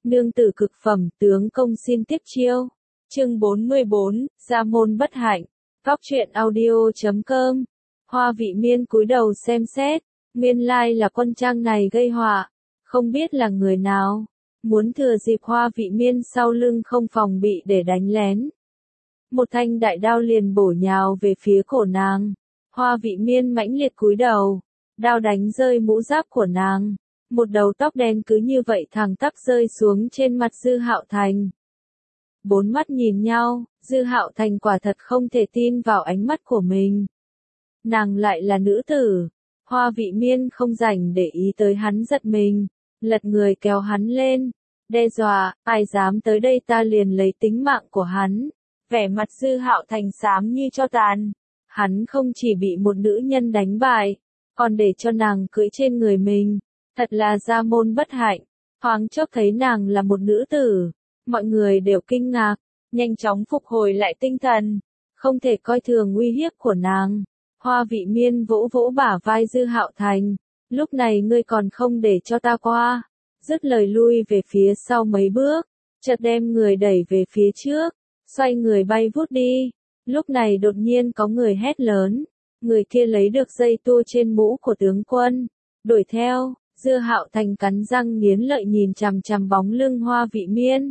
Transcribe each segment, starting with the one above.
nương tử cực phẩm, tướng công xin tiếp chiêu. Chương 44, gia môn bất hạnh. Góc truyện audio.com. Hoa Vị Miên cúi đầu xem xét, nguyên lai là quân trang này gây họa, không biết là người nào, muốn thừa dịp Hoa Vị Miên sau lưng không phòng bị để đánh lén. Một thanh đại đao liền bổ nhào về phía cổ nàng. Hoa Vị Miên mãnh liệt cúi đầu, đao đánh rơi mũ giáp của nàng. Một đầu tóc đen cứ như vậy thẳng tắp rơi xuống trên mặt Dư Hạo Thành. Bốn mắt nhìn nhau, Dư Hạo Thành quả thật không thể tin vào ánh mắt của mình. Nàng lại là nữ tử. Hoa Vị Miên không rảnh để ý tới hắn giật mình, lật người kéo hắn lên, đe dọa, ai dám tới đây ta liền lấy tính mạng của hắn. Vẻ mặt Dư Hạo Thành xám như tro tàn. Hắn không chỉ bị một nữ nhân đánh bại, còn để cho nàng cưỡi trên người mình. Thật là gia môn bất hạnh. Thoáng chốc thấy nàng là một nữ tử, mọi người đều kinh ngạc, nhanh chóng phục hồi lại tinh thần, không thể coi thường uy hiếp của nàng. Hoa Vị Miên vỗ vỗ bả vai Dư Hạo Thành, lúc này ngươi còn không để cho ta qua. Dứt lời lui về phía sau mấy bước, chợt đem người đẩy về phía trước, xoay người bay vút đi. Lúc này đột nhiên có người hét lớn, người kia lấy được dây tua trên mũ của tướng quân, đuổi theo. Dư Hạo Thành cắn răng nghiến lợi nhìn chằm chằm bóng lưng Hoa Vị Miên.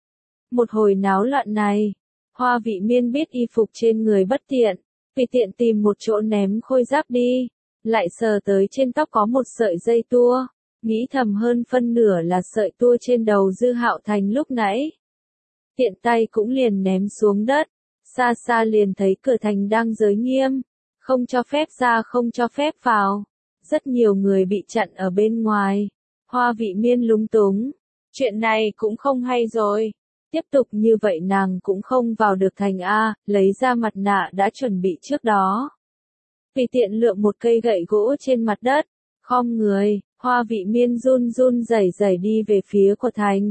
Một hồi náo loạn này, Hoa Vị Miên biết y phục trên người bất tiện, vì tiện tìm một chỗ ném khôi giáp đi, lại sờ tới trên tóc có một sợi dây tua, nghĩ thầm hơn phân nửa là sợi tua trên đầu Dư Hạo Thành lúc nãy. Tiện tay cũng liền ném xuống đất, xa xa liền thấy cửa thành đang giới nghiêm, không cho phép ra không cho phép vào. Rất nhiều người bị chặn ở bên ngoài. Hoa Vị Miên lúng túng. Chuyện này cũng không hay rồi. Tiếp tục như vậy nàng cũng không vào được thành A, lấy ra mặt nạ đã chuẩn bị trước đó. Vì tiện lượm một cây gậy gỗ trên mặt đất, khom người, Hoa Vị Miên run run rẩy rẩy đi về phía của thành.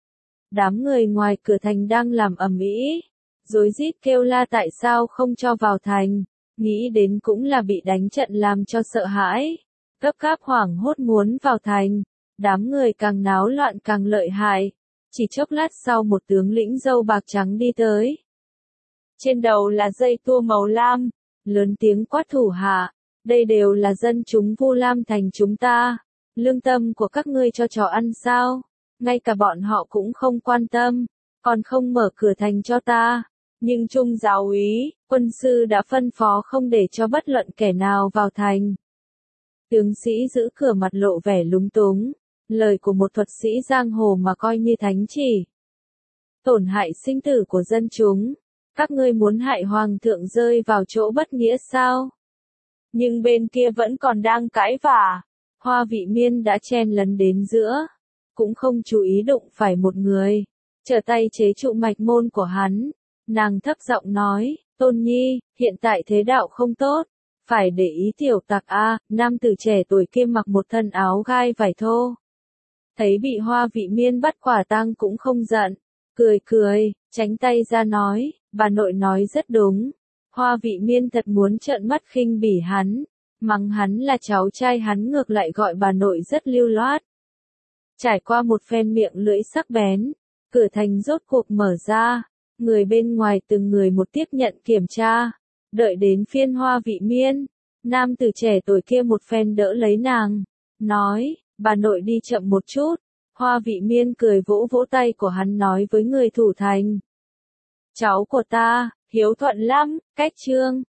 Đám người ngoài cửa thành đang làm ầm ĩ, rối rít kêu la tại sao không cho vào thành. Nghĩ đến cũng là bị đánh trận làm cho sợ hãi, gấp gáp hoảng hốt muốn vào thành, đám người càng náo loạn càng lợi hại. Chỉ chốc lát sau một tướng lĩnh râu bạc trắng đi tới. Trên đầu là dây tua màu lam, lớn tiếng quát thủ hạ, đây đều là dân chúng Vu Lam thành chúng ta, lương tâm của các ngươi cho chó ăn sao, ngay cả bọn họ cũng không quan tâm, còn không mở cửa thành cho ta. Nhưng Trung giáo úy, quân sư đã phân phó không để cho bất luận kẻ nào vào thành. Tướng sĩ giữ cửa mặt lộ vẻ lúng túng, lời của một thuật sĩ giang hồ mà coi như thánh chỉ. Tổn hại sinh tử của dân chúng, các ngươi muốn hại hoàng thượng rơi vào chỗ bất nghĩa sao? Nhưng bên kia vẫn còn đang cãi vả, Hoa Vị Miên đã chen lấn đến giữa, cũng không chú ý đụng phải một người, trở tay chế trụ mạch môn của hắn. Nàng thấp giọng nói, Tôn Nhi, hiện tại thế đạo không tốt, phải để ý tiểu tặc A. Nam tử trẻ tuổi kia mặc một thân áo gai vải thô. Thấy bị Hoa Vị Miên bắt quả tang cũng không giận, cười cười, tránh tay ra nói, bà nội nói rất đúng. Hoa Vị Miên thật muốn trợn mắt khinh bỉ hắn, mắng hắn là cháu trai hắn ngược lại gọi bà nội rất lưu loát. Trải qua một phen miệng lưỡi sắc bén, cửa thành rốt cuộc mở ra. Người bên ngoài từng người một tiếp nhận kiểm tra, đợi đến phiên Hoa Vị Miên, nam tử trẻ tuổi kia một phen đỡ lấy nàng, nói, bà nội đi chậm một chút. Hoa Vị Miên cười vỗ vỗ tay của hắn nói với người thủ thành. Cháu của ta, hiếu thuận lắm, cách trương,